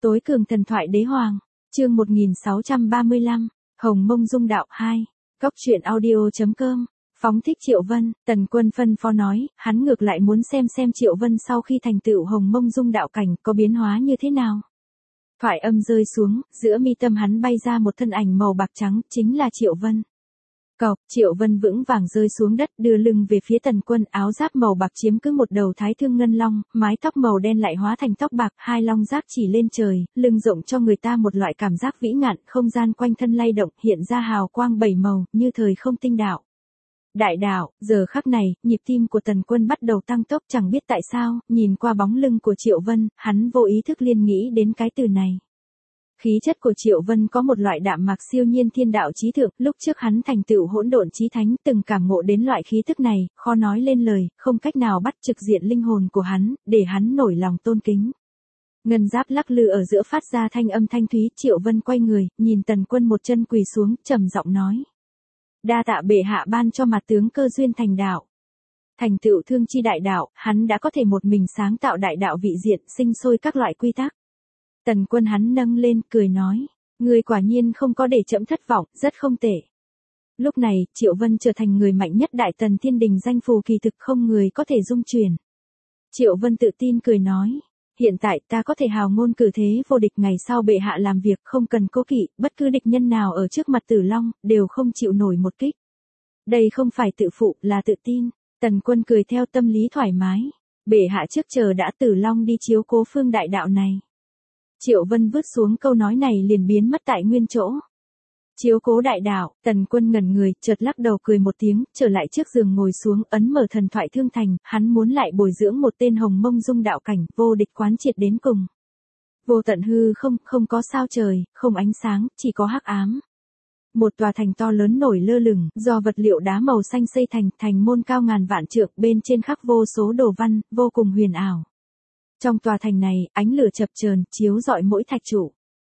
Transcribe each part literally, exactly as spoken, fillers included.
Tối cường thần thoại đế hoàng, chương một nghìn sáu trăm ba mươi lăm, Hồng Mông Dung Đạo hai, Cóc truyện audio chấm com. Phóng thích Triệu Vân, Tần Quân phân phó nói, hắn ngược lại muốn xem xem Triệu Vân sau khi thành tựu Hồng Mông Dung Đạo cảnh có biến hóa như thế nào. Thoại âm rơi xuống, giữa mi tâm hắn bay ra một thân ảnh màu bạc trắng, chính là Triệu Vân. Cộc, Triệu Vân vững vàng rơi xuống đất, đưa lưng về phía Tần Quân, áo giáp màu bạc chiếm cứ một đầu thái thương ngân long, mái tóc màu đen lại hóa thành tóc bạc, hai long giáp chỉ lên trời, lưng rộng cho người ta một loại cảm giác vĩ ngạn, không gian quanh thân lay động, hiện ra hào quang bảy màu, như thời không tinh đạo. Đại đạo, giờ khắc này, nhịp tim của Tần Quân bắt đầu tăng tốc, chẳng biết tại sao, nhìn qua bóng lưng của Triệu Vân, hắn vô ý thức liên nghĩ đến cái từ này. Khí chất của Triệu Vân có một loại đạm mạc siêu nhiên thiên đạo chí thượng, lúc trước hắn thành tựu hỗn độn chí thánh, từng cảm ngộ đến loại khí tức này, khó nói lên lời, không cách nào bắt trực diện linh hồn của hắn, để hắn nổi lòng tôn kính. Ngân giáp lắc lư ở giữa phát ra thanh âm thanh thúy, Triệu Vân quay người, nhìn Tần Quân một chân quỳ xuống, trầm giọng nói: "Đa tạ bệ hạ ban cho mặt tướng cơ duyên thành đạo." Thành tựu thương chi đại đạo, hắn đã có thể một mình sáng tạo đại đạo vị diện, sinh sôi các loại quy tắc. Tần Quân hắn nâng lên, cười nói: "Ngươi quả nhiên không có để trẫm thất vọng, rất không tệ." Lúc này, Triệu Vân trở thành người mạnh nhất Đại Tần Thiên Đình, danh phù kỳ thực không người có thể dung chuyển. Triệu Vân tự tin cười nói: "Hiện tại ta có thể hào ngôn cử thế vô địch, ngày sau bệ hạ làm việc không cần cố kỵ, bất cứ địch nhân nào ở trước mặt Tử Long, đều không chịu nổi một kích." Đây không phải tự phụ, là tự tin. Tần Quân cười theo tâm lý thoải mái. Bệ hạ trước chờ đã, Tử Long đi chiếu cố phương đại đạo này. Triệu Vân vứt xuống câu nói này liền biến mất tại nguyên chỗ. Chiếu cố đại đạo, Tần Quân ngẩn người, chợt lắc đầu cười một tiếng, trở lại trước giường ngồi xuống, ấn mở thần thoại thương thành, hắn muốn lại bồi dưỡng một tên Hồng Mông Dung Đạo cảnh, vô địch quán triệt đến cùng. Vô tận hư không, không có sao trời, không ánh sáng, chỉ có hắc ám. Một tòa thành to lớn nổi lơ lửng, do vật liệu đá màu xanh xây thành, thành môn cao ngàn vạn trượng, bên trên khắc vô số đồ văn, vô cùng huyền ảo. Trong tòa thành này, ánh lửa chập chờn, chiếu rọi mỗi thạch trụ.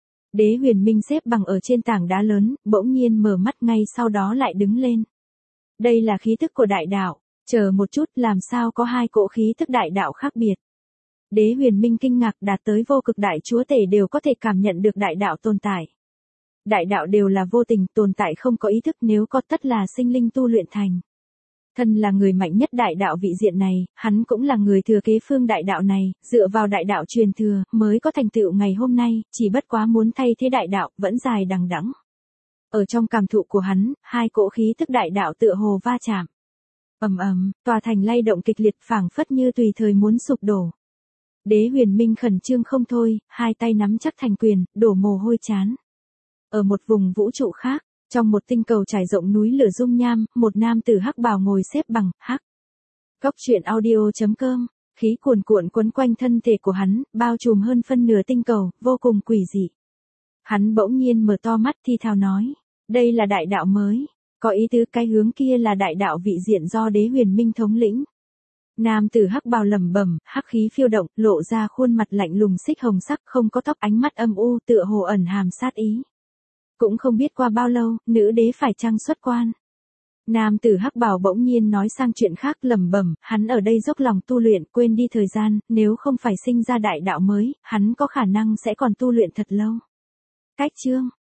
Đế Huyền Minh xếp bằng ở trên tảng đá lớn, bỗng nhiên mở mắt, ngay sau đó lại đứng lên. Đây là khí tức của đại đạo, chờ một chút, làm sao có hai cỗ khí tức đại đạo khác biệt. Đế Huyền Minh kinh ngạc, đạt tới vô cực đại chúa tể đều có thể cảm nhận được đại đạo tồn tại. Đại đạo đều là vô tình, tồn tại không có ý thức, nếu có tất là sinh linh tu luyện thành. Thân là người mạnh nhất đại đạo vị diện này, hắn cũng là người thừa kế phương đại đạo này, dựa vào đại đạo truyền thừa, mới có thành tựu ngày hôm nay, chỉ bất quá muốn thay thế đại đạo, vẫn dài đằng đẵng. Ở trong cảm thụ của hắn, hai cỗ khí tức đại đạo tựa hồ va chạm. Ầm ầm, tòa thành lay động kịch liệt, phảng phất như tùy thời muốn sụp đổ. Đế Huyền Minh khẩn trương không thôi, hai tay nắm chắc thành quyền, đổ mồ hôi chán. Ở một vùng vũ trụ khác, trong một tinh cầu trải rộng núi lửa dung nham, một nam tử hắc bào ngồi xếp bằng, hắc. Cóc truyện audio chấm com, khí cuồn cuộn quấn quanh thân thể của hắn, bao trùm hơn phân nửa tinh cầu, vô cùng quỷ dị. Hắn bỗng nhiên mở to mắt thi thào nói: "Đây là đại đạo mới." Có ý tứ, cái hướng kia là đại đạo vị diện do Đế Huyền Minh thống lĩnh. Nam tử hắc bào lẩm bẩm, hắc khí phiêu động, lộ ra khuôn mặt lạnh lùng xích hồng sắc, không có tóc, ánh mắt âm u, tựa hồ ẩn hàm sát ý. Cũng không biết qua bao lâu, nữ đế phải chăng xuất quan. Nam tử hắc bào bỗng nhiên nói sang chuyện khác, lẩm bẩm, hắn ở đây dốc lòng tu luyện, quên đi thời gian, nếu không phải sinh ra đại đạo mới, hắn có khả năng sẽ còn tu luyện thật lâu. Cách chương